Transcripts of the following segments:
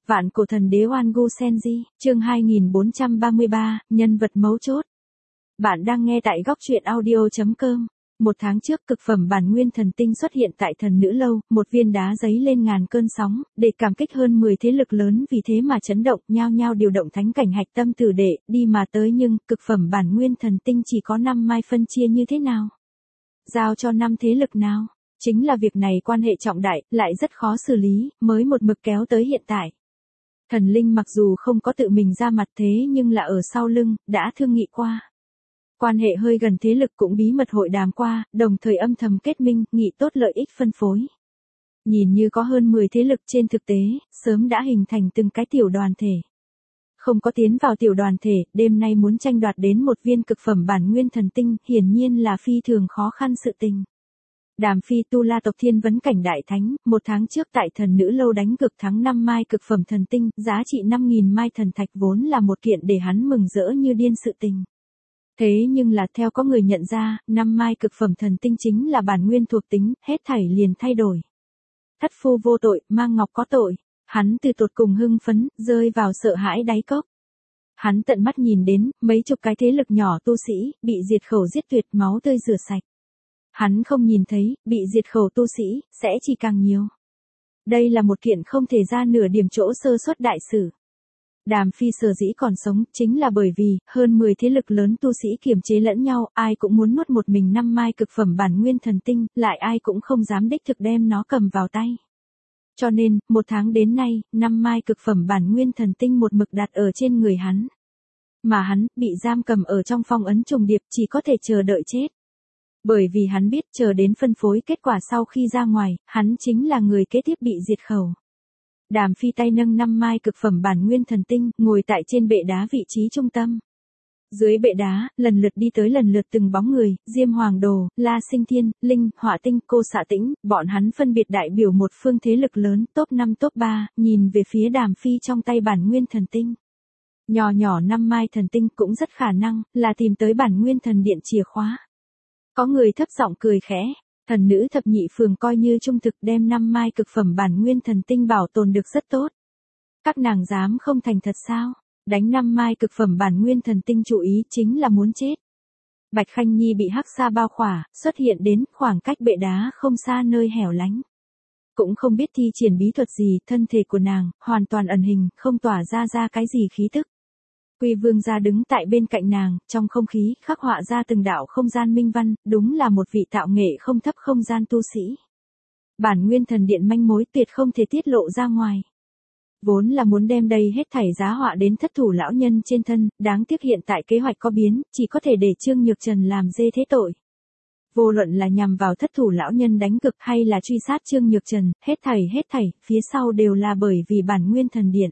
Vạn cổ thần đế Oan Gu Senji, chương 2433, nhân vật mấu chốt. Bạn đang nghe tại góc truyện audio.com. Một tháng trước cực phẩm bản nguyên thần tinh xuất hiện tại thần nữ lâu, một viên đá giấy lên ngàn cơn sóng, để cảm kích hơn 10 thế lực lớn vì thế mà chấn động, nhao nhao điều động thánh cảnh hạch tâm tử đệ, đi mà tới nhưng, cực phẩm bản nguyên thần tinh chỉ có 5 mai phân chia như thế nào? Giao cho 5 thế lực nào? Chính là việc này quan hệ trọng đại, lại rất khó xử lý, mới một mực kéo tới hiện tại. Thần linh mặc dù không có tự mình ra mặt thế nhưng là ở sau lưng, đã thương nghị qua. Quan hệ hơi gần thế lực cũng bí mật hội đàm qua, đồng thời âm thầm kết minh, nghị tốt lợi ích phân phối. Nhìn như có hơn 10 thế lực trên thực tế, sớm đã hình thành từng cái tiểu đoàn thể. Không có tiến vào tiểu đoàn thể, đêm nay muốn tranh đoạt đến một viên cực phẩm bản nguyên thần tinh, hiển nhiên là phi thường khó khăn sự tình. Đàm Phi tu la tộc thiên vấn cảnh đại thánh, một tháng trước tại thần nữ lâu đánh cực thắng 5 mai cực phẩm thần tinh, giá trị 5.000 mai thần thạch vốn là một kiện để hắn mừng rỡ như điên sự tình. Thế nhưng là theo có người nhận ra, 5 mai cực phẩm thần tinh chính là bản nguyên thuộc tính, hết thảy liền thay đổi. Thất phu vô tội, mang ngọc có tội, hắn từ tột cùng hưng phấn, rơi vào sợ hãi đáy cốc. Hắn tận mắt nhìn đến, mấy chục cái thế lực nhỏ tu sĩ, bị diệt khẩu giết tuyệt máu tươi rửa sạch. Hắn không nhìn thấy, bị diệt khẩu tu sĩ, sẽ chỉ càng nhiều. Đây là một kiện không thể ra nửa điểm chỗ sơ suất đại sự. Đàm Phi sở dĩ còn sống, chính là bởi vì, hơn 10 thế lực lớn tu sĩ kiềm chế lẫn nhau, ai cũng muốn nuốt một mình 5 mai cực phẩm bản nguyên thần tinh, lại ai cũng không dám đích thực đem nó cầm vào tay. Cho nên, một tháng đến nay, 5 mai cực phẩm bản nguyên thần tinh một mực đặt ở trên người hắn. Mà hắn, bị giam cầm ở trong phong ấn trùng điệp, chỉ có thể chờ đợi chết. Bởi vì hắn biết chờ đến phân phối kết quả sau khi ra ngoài, hắn chính là người kế tiếp bị diệt khẩu. Đàm Phi tay nâng 5 mai cực phẩm bản nguyên thần tinh, ngồi tại trên bệ đá vị trí trung tâm. Dưới bệ đá, lần lượt đi tới lần lượt từng bóng người, Diêm Hoàng Đồ, La Sinh Thiên, Linh, Hỏa Tinh, Cô Xạ Tĩnh, bọn hắn phân biệt đại biểu một phương thế lực lớn, top 5 top 3, nhìn về phía Đàm Phi trong tay bản nguyên thần tinh. Nhỏ nhỏ 5 mai thần tinh cũng rất khả năng, là tìm tới bản nguyên thần điện chìa khóa. Có người thấp giọng cười khẽ, thần nữ thập nhị phường coi như trung thực đem 5 mai cực phẩm bản nguyên thần tinh bảo tồn được rất tốt. Các nàng dám không thành thật sao? Đánh 5 mai cực phẩm bản nguyên thần tinh chủ ý chính là muốn chết. Bạch Khanh Nhi bị hắc sa bao khỏa, xuất hiện đến khoảng cách bệ đá không xa nơi hẻo lánh. Cũng không biết thi triển bí thuật gì, thân thể của nàng hoàn toàn ẩn hình, không tỏa ra cái gì khí tức. Quy Vương gia đứng tại bên cạnh nàng, trong không khí khắc họa ra từng đạo không gian minh văn, đúng là một vị tạo nghệ không thấp không gian tu sĩ. Bản nguyên thần điện manh mối tuyệt không thể tiết lộ ra ngoài. Vốn là muốn đem đây hết thảy giá họa đến thất thủ lão nhân trên thân, đáng tiếc hiện tại kế hoạch có biến, chỉ có thể để Trương Nhược Trần làm dê thế tội. Vô luận là nhằm vào thất thủ lão nhân đánh cực hay là truy sát Trương Nhược Trần, hết thảy, phía sau đều là bởi vì bản nguyên thần điện.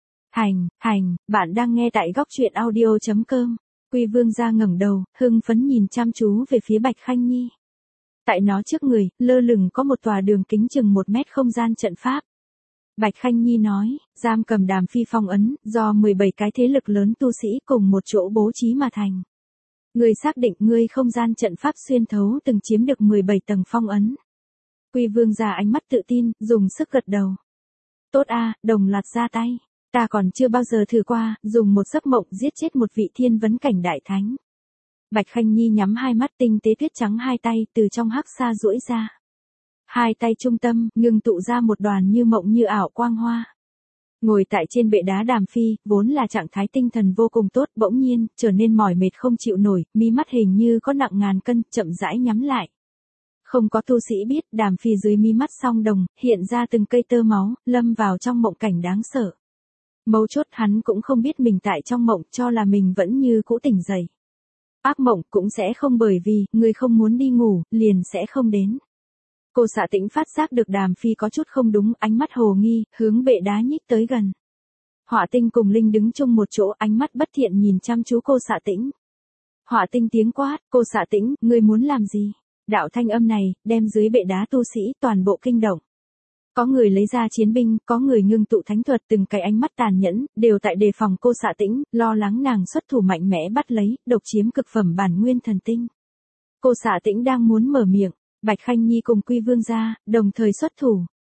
Bạn đang nghe tại góc truyện audio.com. Quy Vương gia ngẩng đầu, hưng phấn nhìn chăm chú về phía Bạch Khanh Nhi. Tại nó trước người, lơ lửng có một tòa đường kính chừng 1 mét không gian trận pháp. Bạch Khanh Nhi nói, giam cầm Đàm Phi phong ấn, do 17 cái thế lực lớn tu sĩ cùng một chỗ bố trí mà thành. Ngươi xác định ngươi không gian trận pháp xuyên thấu từng chiếm được 17 tầng phong ấn. Quy Vương gia ánh mắt tự tin, dùng sức gật đầu. Tốt a, đồng loạt ra tay. Ta còn chưa bao giờ thử qua, dùng một giấc mộng giết chết một vị thiên vấn cảnh đại thánh. Bạch Khanh Nhi nhắm hai mắt tinh tế tuyết trắng hai tay từ trong hắc sa duỗi ra. Hai tay trung tâm, ngưng tụ ra một đoàn như mộng như ảo quang hoa. Ngồi tại trên bệ đá Đàm Phi, vốn là trạng thái tinh thần vô cùng tốt, bỗng nhiên, trở nên mỏi mệt không chịu nổi, mí mắt hình như có nặng ngàn cân, chậm rãi nhắm lại. Không có tu sĩ biết, Đàm Phi dưới mí mắt song đồng, hiện ra từng cây tơ máu, lâm vào trong mộng cảnh đáng sợ. Mấu chốt hắn cũng không biết mình tại trong mộng cho là mình vẫn như cũ tỉnh dậy. Ác mộng cũng sẽ không bởi vì người không muốn đi ngủ, liền sẽ không đến. Cô Xạ Tĩnh phát giác được Đàm Phi có chút không đúng, ánh mắt hồ nghi, hướng bệ đá nhích tới gần. Hỏa Tinh cùng Linh đứng chung một chỗ, ánh mắt bất thiện nhìn chăm chú cô Xạ Tĩnh. Hỏa Tinh tiếng quát, cô Xạ Tĩnh, ngươi muốn làm gì? Đạo thanh âm này, đem dưới bệ đá tu sĩ toàn bộ kinh động. Có người lấy ra chiến binh, có người ngưng tụ thánh thuật, từng cái ánh mắt tàn nhẫn, đều tại đề phòng cô Xạ Tĩnh, lo lắng nàng xuất thủ mạnh mẽ bắt lấy, độc chiếm cực phẩm bản nguyên thần tinh. Cô Xạ Tĩnh đang muốn mở miệng, Bạch Khanh Nhi cùng Quy Vương gia, đồng thời xuất thủ.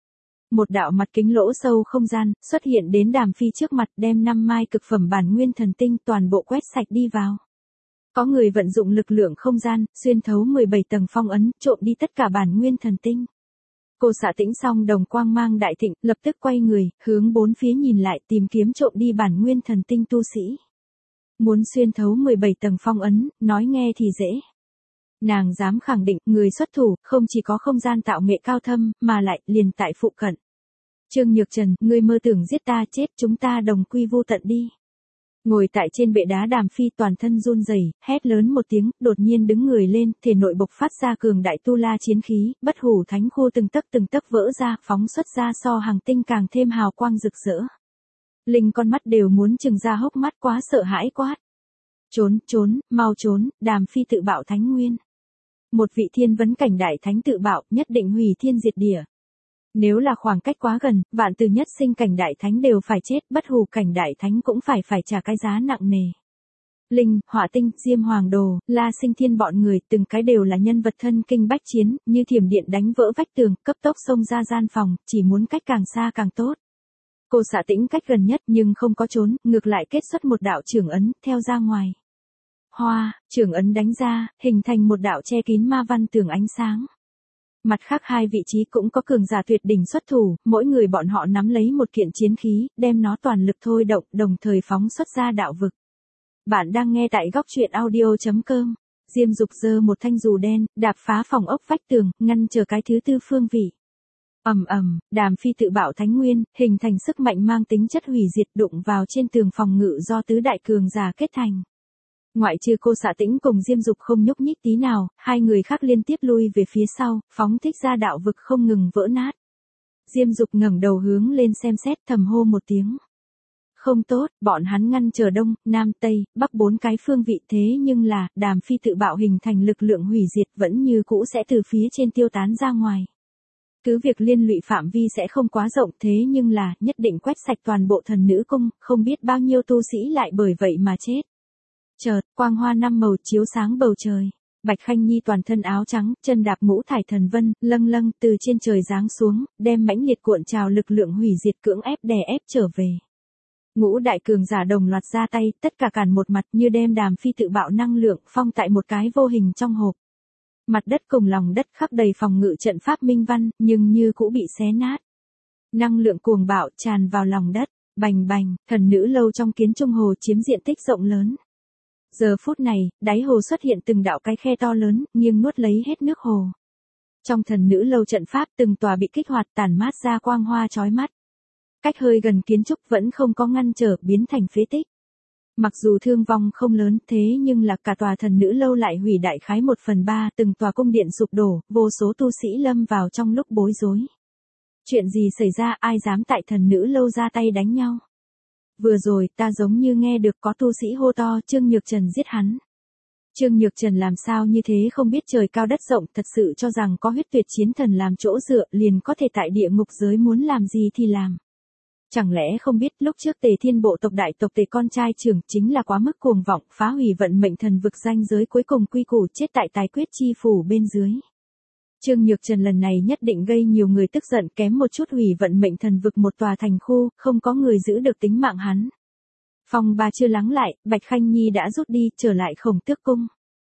Một đạo mặt kính lỗ sâu không gian, xuất hiện đến Đàm Phi trước mặt đem 5 mai cực phẩm bản nguyên thần tinh toàn bộ quét sạch đi vào. Có người vận dụng lực lượng không gian, xuyên thấu 17 tầng phong ấn, trộm đi tất cả bản nguyên thần tinh. Cô Xạ Tĩnh song đồng quang mang đại thịnh, lập tức quay người, hướng bốn phía nhìn lại tìm kiếm trộm đi bản nguyên thần tinh tu sĩ. Muốn xuyên thấu 17 tầng phong ấn, nói nghe thì dễ. Nàng dám khẳng định, người xuất thủ, không chỉ có không gian tạo nghệ cao thâm, mà lại liền tại phụ cận. Trương Nhược Trần, ngươi mơ tưởng giết ta chết, chúng ta đồng quy vu tận đi. Ngồi tại trên bệ đá Đàm Phi toàn thân run rẩy, hét lớn một tiếng, đột nhiên đứng người lên, thể nội bộc phát ra cường đại tu la chiến khí, bất hủ thánh khu từng tấc vỡ ra, phóng xuất ra so hàng tinh càng thêm hào quang rực rỡ. Linh con mắt đều muốn trừng ra hốc mắt, quá sợ hãi quát. Trốn, mau trốn, Đàm Phi tự bạo thánh nguyên. Một vị thiên vấn cảnh đại thánh tự bạo, nhất định hủy thiên diệt địa. Nếu là khoảng cách quá gần, vạn từ nhất sinh cảnh đại thánh đều phải chết, bất hủ cảnh đại thánh cũng phải trả cái giá nặng nề. Linh, Hỏa Tinh, Diêm Hoàng Đồ, La Sinh Thiên bọn người, từng cái đều là nhân vật thân kinh bách chiến, như thiểm điện đánh vỡ vách tường, cấp tốc xông ra gian phòng, chỉ muốn cách càng xa càng tốt. Cô Xạ Tĩnh cách gần nhất nhưng không có trốn, ngược lại kết xuất một đạo trưởng ấn, theo ra ngoài. Hoa, trưởng ấn đánh ra, hình thành một đạo che kín ma văn tường ánh sáng. Mặt khác hai vị trí cũng có cường giả tuyệt đỉnh xuất thủ, mỗi người bọn họ nắm lấy một kiện chiến khí, đem nó toàn lực thôi động, đồng thời phóng xuất ra đạo vực. Bạn đang nghe tại góc truyện audio.com. Diêm Dục giơ một thanh dù đen, đạp phá phòng ốc vách tường, ngăn chờ cái thứ tư phương vị. Đàm Phi tự bạo thánh nguyên, hình thành sức mạnh mang tính chất hủy diệt đụng vào trên tường phòng ngự do tứ đại cường giả kết thành. Ngoại trừ cô Xạ Tĩnh cùng Diêm Dục không nhúc nhích tí nào, hai người khác liên tiếp lui về phía sau, phóng thích ra đạo vực không ngừng vỡ nát. Diêm Dục ngẩng đầu hướng lên xem xét, thầm hô một tiếng. Không tốt, bọn hắn ngăn chờ đông, nam, tây, bắc 4 cái phương vị, thế nhưng là, Đàm Phi tự bạo hình thành lực lượng hủy diệt vẫn như cũ sẽ từ phía trên tiêu tán ra ngoài. Cứ việc liên lụy phạm vi sẽ không quá rộng, thế nhưng là, nhất định quét sạch toàn bộ thần nữ cung, không biết bao nhiêu tu sĩ lại bởi vậy mà chết. Chợt, quang hoa 5 màu chiếu sáng bầu trời. Bạch Khanh Nhi toàn thân áo trắng, chân đạp ngũ thải thần vân, lâng từ trên trời giáng xuống, đem mãnh liệt cuộn trào lực lượng hủy diệt cưỡng ép đè ép trở về. Ngũ đại cường giả đồng loạt ra tay, tất cả cản một mặt như đem Đàm Phi tự bạo năng lượng phong tại một cái vô hình trong hộp. Mặt đất cùng lòng đất khắc đầy phòng ngự trận pháp minh văn, nhưng như cũ bị xé nát. Năng lượng cuồng bạo tràn vào lòng đất, bành, thần nữ lâu trong kiến trung hồ chiếm diện tích rộng lớn. Giờ phút này, đáy hồ xuất hiện từng đạo cái khe to lớn, nghiêng nuốt lấy hết nước hồ. Trong thần nữ lâu trận pháp từng tòa bị kích hoạt tản mát ra quang hoa chói mắt. Cách hơi gần kiến trúc vẫn không có ngăn trở, biến thành phế tích. Mặc dù thương vong không lớn thế nhưng là cả tòa thần nữ lâu lại hủy đại khái 1/3, từng tòa cung điện sụp đổ, vô số tu sĩ lâm vào trong lúc bối rối. Chuyện gì xảy ra, ai dám tại thần nữ lâu ra tay đánh nhau? Vừa rồi ta giống như nghe được có tu sĩ hô to Trương Nhược Trần giết hắn. Trương Nhược Trần làm sao như thế không biết trời cao đất rộng, thật sự cho rằng có huyết tuyệt chiến thần làm chỗ dựa liền có thể tại địa ngục giới muốn làm gì thì làm. Chẳng lẽ không biết lúc trước Tề Thiên bộ tộc đại tộc Tề con trai trưởng chính là quá mức cuồng vọng, phá hủy vận mệnh thần vực ranh giới cuối cùng quy củ chết tại tài quyết chi phủ bên dưới. Trương Nhược Trần lần này nhất định gây nhiều người tức giận, kém một chút hủy vận mệnh thần vực một tòa thành khu, không có người giữ được tính mạng hắn. Phong ba chưa lắng lại, Bạch Khanh Nhi đã rút đi, trở lại Khổng Tước cung.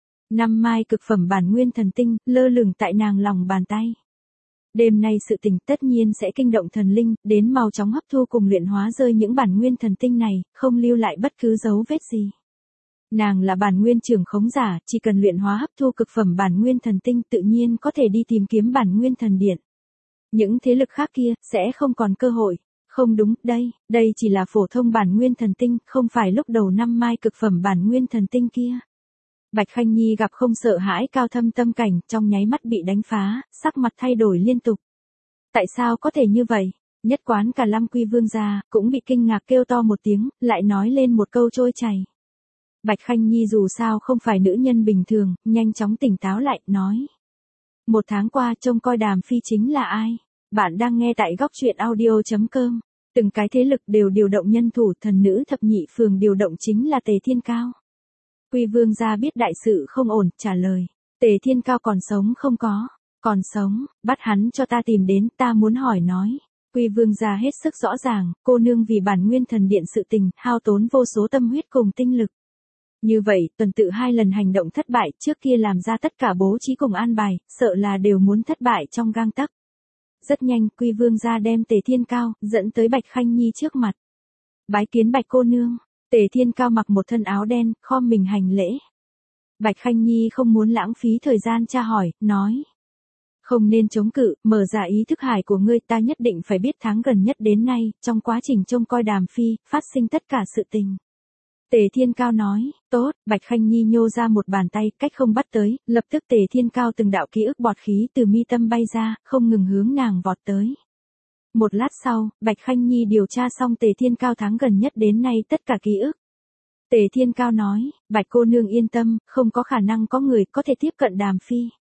5 mai cực phẩm bản nguyên thần tinh, lơ lửng tại nàng lòng bàn tay. Đêm nay sự tình tất nhiên sẽ kinh động thần linh, đến mau chóng hấp thu cùng luyện hóa rơi những bản nguyên thần tinh này, không lưu lại bất cứ dấu vết gì. Nàng là bản nguyên trưởng khống giả, chỉ cần luyện hóa hấp thu cực phẩm bản nguyên thần tinh tự nhiên có thể đi tìm kiếm bản nguyên thần điện. Những thế lực khác kia, sẽ không còn cơ hội. Không đúng, đây chỉ là phổ thông bản nguyên thần tinh, không phải lúc đầu 5 mai cực phẩm bản nguyên thần tinh kia. Bạch Khanh Nhi gặp không sợ hãi cao thâm tâm cảnh, trong nháy mắt bị đánh phá, sắc mặt thay đổi liên tục. Tại sao có thể như vậy? Nhất quán cả Lam Quy Vương gia, cũng bị kinh ngạc kêu to một tiếng, lại nói lên một câu trôi chảy. Bạch Khanh Nhi dù sao không phải nữ nhân bình thường, nhanh chóng tỉnh táo lại, nói. 1 tháng qua trông coi Đàm Phi chính là ai? Bạn đang nghe tại góc truyện audio.com. Từng cái thế lực đều điều động nhân thủ, thần nữ thập nhị phường điều động chính là Tề Thiên Cao. Quy Vương gia biết đại sự không ổn, trả lời. Tề Thiên Cao còn sống không có? Còn sống, bắt hắn cho ta tìm đến, ta muốn hỏi nói. Quy Vương gia hết sức rõ ràng, cô nương vì bản nguyên thần điện sự tình, hao tốn vô số tâm huyết cùng tinh lực. Như vậy, tuần tự 2 lần hành động thất bại trước kia làm ra tất cả bố trí cùng an bài, sợ là đều muốn thất bại trong gang tấc. Rất nhanh, Quy Vương gia đem Tề Thiên Cao, dẫn tới Bạch Khanh Nhi trước mặt. Bái kiến Bạch cô nương, Tề Thiên Cao mặc một thân áo đen, khom mình hành lễ. Bạch Khanh Nhi không muốn lãng phí thời gian tra hỏi, nói. Không nên chống cự, mở ra ý thức hải của ngươi, ta nhất định phải biết tháng gần nhất đến nay, trong quá trình trông coi Đàm Phi, phát sinh tất cả sự tình. Tề Thiên Cao nói, tốt, Bạch Khanh Nhi nhô ra một bàn tay, cách không bắt tới, lập tức Tề Thiên Cao từng đạo ký ức bọt khí từ mi tâm bay ra, không ngừng hướng nàng vọt tới. Một lát sau, Bạch Khanh Nhi điều tra xong Tề Thiên Cao tháng gần nhất đến nay tất cả ký ức. Tề Thiên Cao nói, Bạch cô nương yên tâm, không có khả năng có người có thể tiếp cận Đàm Phi.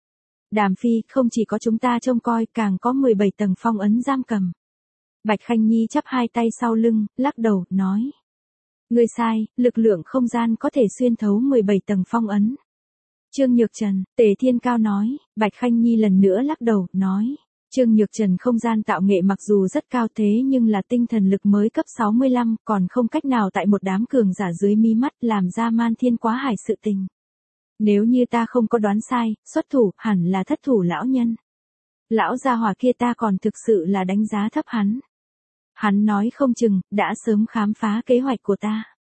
Đàm Phi không chỉ có chúng ta trông coi, càng có 17 tầng phong ấn giam cầm. Bạch Khanh Nhi chắp hai tay sau lưng, lắc đầu, nói. Ngươi sai, lực lượng không gian có thể xuyên thấu 17 tầng phong ấn. Trương Nhược Trần, Tề Thiên Cao nói, Bạch Khanh Nhi lần nữa lắc đầu, nói. Trương Nhược Trần không gian tạo nghệ mặc dù rất cao thế nhưng là tinh thần lực mới cấp 65, còn không cách nào tại một đám cường giả dưới mi mắt làm ra man thiên quá hải sự tình. Nếu như ta không có đoán sai, xuất thủ hẳn là thất thủ lão nhân. Lão gia hỏa kia ta còn thực sự là đánh giá thấp hắn. Hắn nói không chừng, đã sớm khám phá kế hoạch của ta.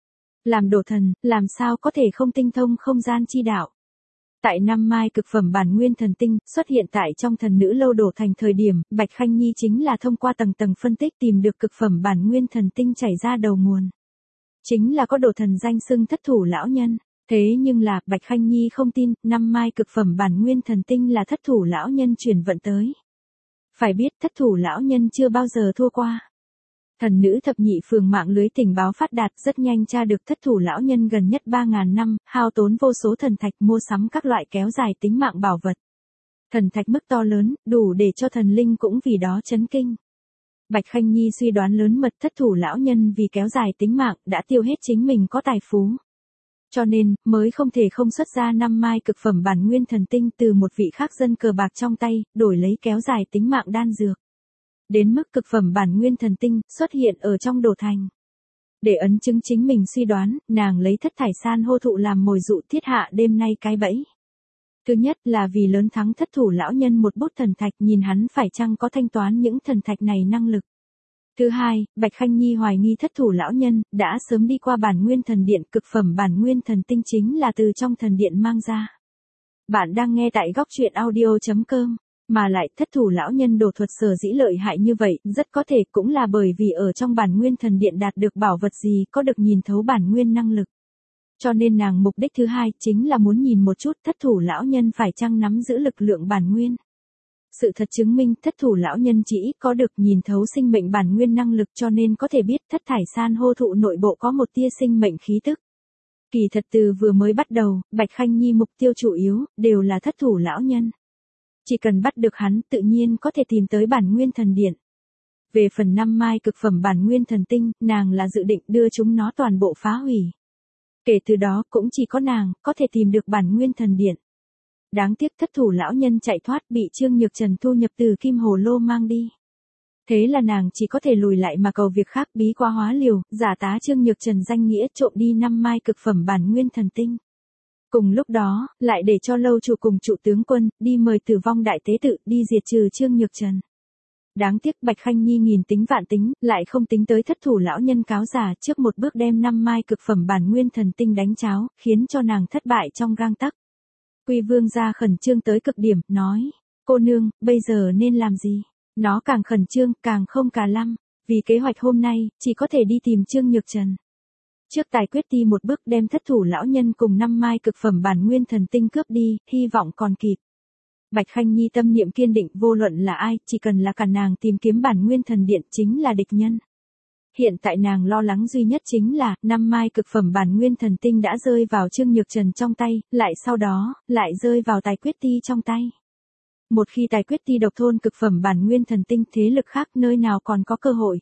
Làm đồ thần, làm sao có thể không tinh thông không gian chi đạo. Tại năm mai cực phẩm bản nguyên thần tinh, xuất hiện tại trong thần nữ lâu đổ thành thời điểm, Bạch Khanh Nhi chính là thông qua tầng tầng phân tích tìm được cực phẩm bản nguyên thần tinh chảy ra đầu nguồn. Chính là có đồ thần danh xưng thất thủ lão nhân. Thế nhưng là, Bạch Khanh Nhi không tin, năm mai cực phẩm bản nguyên thần tinh là thất thủ lão nhân chuyển vận tới. Phải biết thất thủ lão nhân chưa bao giờ thua qua. Thần nữ thập nhị phường mạng lưới tình báo phát đạt rất nhanh tra được thất thủ lão nhân gần nhất 3.000 năm, hao tốn vô số thần thạch mua sắm các loại kéo dài tính mạng bảo vật. Thần thạch mức to lớn, đủ để cho thần linh cũng vì đó chấn kinh. Bạch Khanh Nhi suy đoán lớn mật thất thủ lão nhân vì kéo dài tính mạng đã tiêu hết chính mình có tài phú. Cho nên, mới không thể không xuất ra 5 mai cực phẩm bản nguyên thần tinh từ một vị khác dân cờ bạc trong tay, đổi lấy kéo dài tính mạng đan dược. Đến mức cực phẩm bản nguyên thần tinh xuất hiện ở trong đồ thành. Để ấn chứng chính mình suy đoán, nàng lấy thất thải san hô thụ làm mồi dụ thiết hạ đêm nay cái bẫy. Thứ nhất là vì lớn thắng thất thủ lão nhân một bút thần thạch, nhìn hắn phải chăng có thanh toán những thần thạch này năng lực. Thứ hai, Bạch Khanh Nhi hoài nghi thất thủ lão nhân đã sớm đi qua bản nguyên thần điện, cực phẩm bản nguyên thần tinh chính là từ trong thần điện mang ra. Bạn đang nghe tại góc truyện audio.com. Mà lại thất thủ lão nhân đồ thuật sở dĩ lợi hại như vậy, rất có thể cũng là bởi vì ở trong bản nguyên thần điện đạt được bảo vật gì có được nhìn thấu bản nguyên năng lực. Cho nên nàng mục đích thứ hai chính là muốn nhìn một chút thất thủ lão nhân phải chăng nắm giữ lực lượng bản nguyên. Sự thật chứng minh thất thủ lão nhân chỉ có được nhìn thấu sinh mệnh bản nguyên năng lực, cho nên có thể biết thất thải san hô thụ nội bộ có một tia sinh mệnh khí tức. Kỳ thật từ vừa mới bắt đầu, Bạch Khanh Nhi mục tiêu chủ yếu đều là thất thủ lão nhân. Chỉ cần bắt được hắn tự nhiên có thể tìm tới bản nguyên thần điện. Về phần 5 mai cực phẩm bản nguyên thần tinh, nàng là dự định đưa chúng nó toàn bộ phá hủy. Kể từ đó cũng chỉ có nàng có thể tìm được bản nguyên thần điện. Đáng tiếc thất thủ lão nhân chạy thoát bị Trương Nhược Trần thu nhập từ kim hồ lô mang đi. Thế là nàng chỉ có thể lùi lại mà cầu việc khác, bí quá hóa liều, giả tá Trương Nhược Trần danh nghĩa trộm đi 5 mai cực phẩm bản nguyên thần tinh. Cùng lúc đó, lại để cho lâu chủ cùng trụ tướng quân, đi mời Tử Vong đại tế tự, đi diệt trừ Trương Nhược Trần. Đáng tiếc Bạch Khanh Nhi nghìn tính vạn tính, lại không tính tới thất thủ lão nhân cáo giả trước một bước đem 5 mai cực phẩm bản nguyên thần tinh đánh cháo, khiến cho nàng thất bại trong gang tấc. Quy Vương gia khẩn trương tới cực điểm, nói, cô nương, bây giờ nên làm gì? Nó càng khẩn trương, càng không cà lăm, vì kế hoạch hôm nay, chỉ có thể đi tìm Trương Nhược Trần. Trước tài quyết đi một bước đem thất thủ lão nhân cùng 5 mai cực phẩm bản nguyên thần tinh cướp đi, hy vọng còn kịp. Bạch Khanh Nhi tâm niệm kiên định, vô luận là ai, chỉ cần là cả nàng tìm kiếm bản nguyên thần điện chính là địch nhân. Hiện tại nàng lo lắng duy nhất chính là, 5 mai cực phẩm bản nguyên thần tinh đã rơi vào Trương Nhược Trần trong tay, lại sau đó, lại rơi vào tài quyết ti trong tay. Một khi tài quyết ti độc thôn cực phẩm bản nguyên thần tinh, thế lực khác nơi nào còn có cơ hội.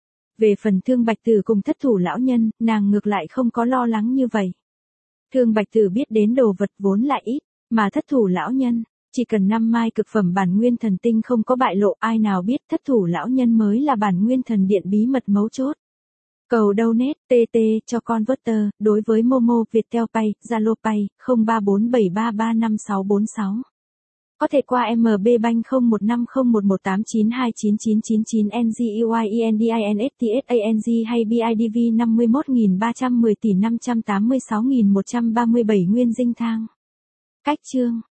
Về phần Thương Bạch Tử cùng thất thủ lão nhân, nàng ngược lại không có lo lắng như vậy. Thương Bạch Tử biết đến đồ vật vốn lại ít, mà thất thủ lão nhân, Chỉ cần 5 mai cực phẩm bản nguyên thần tinh không có bại lộ, ai nào biết thất thủ lão nhân mới là bản nguyên thần điện bí mật mấu chốt. Cầu donate TT cho converter đối với Momo, Viettel Pay, Zalo Pay 0347335646. Có thể qua MB Bank 01501189299999 NGUIENDINSTSANG hay BIDV 51310 tỷ 586.137 nguyên dinh thang. Cách chương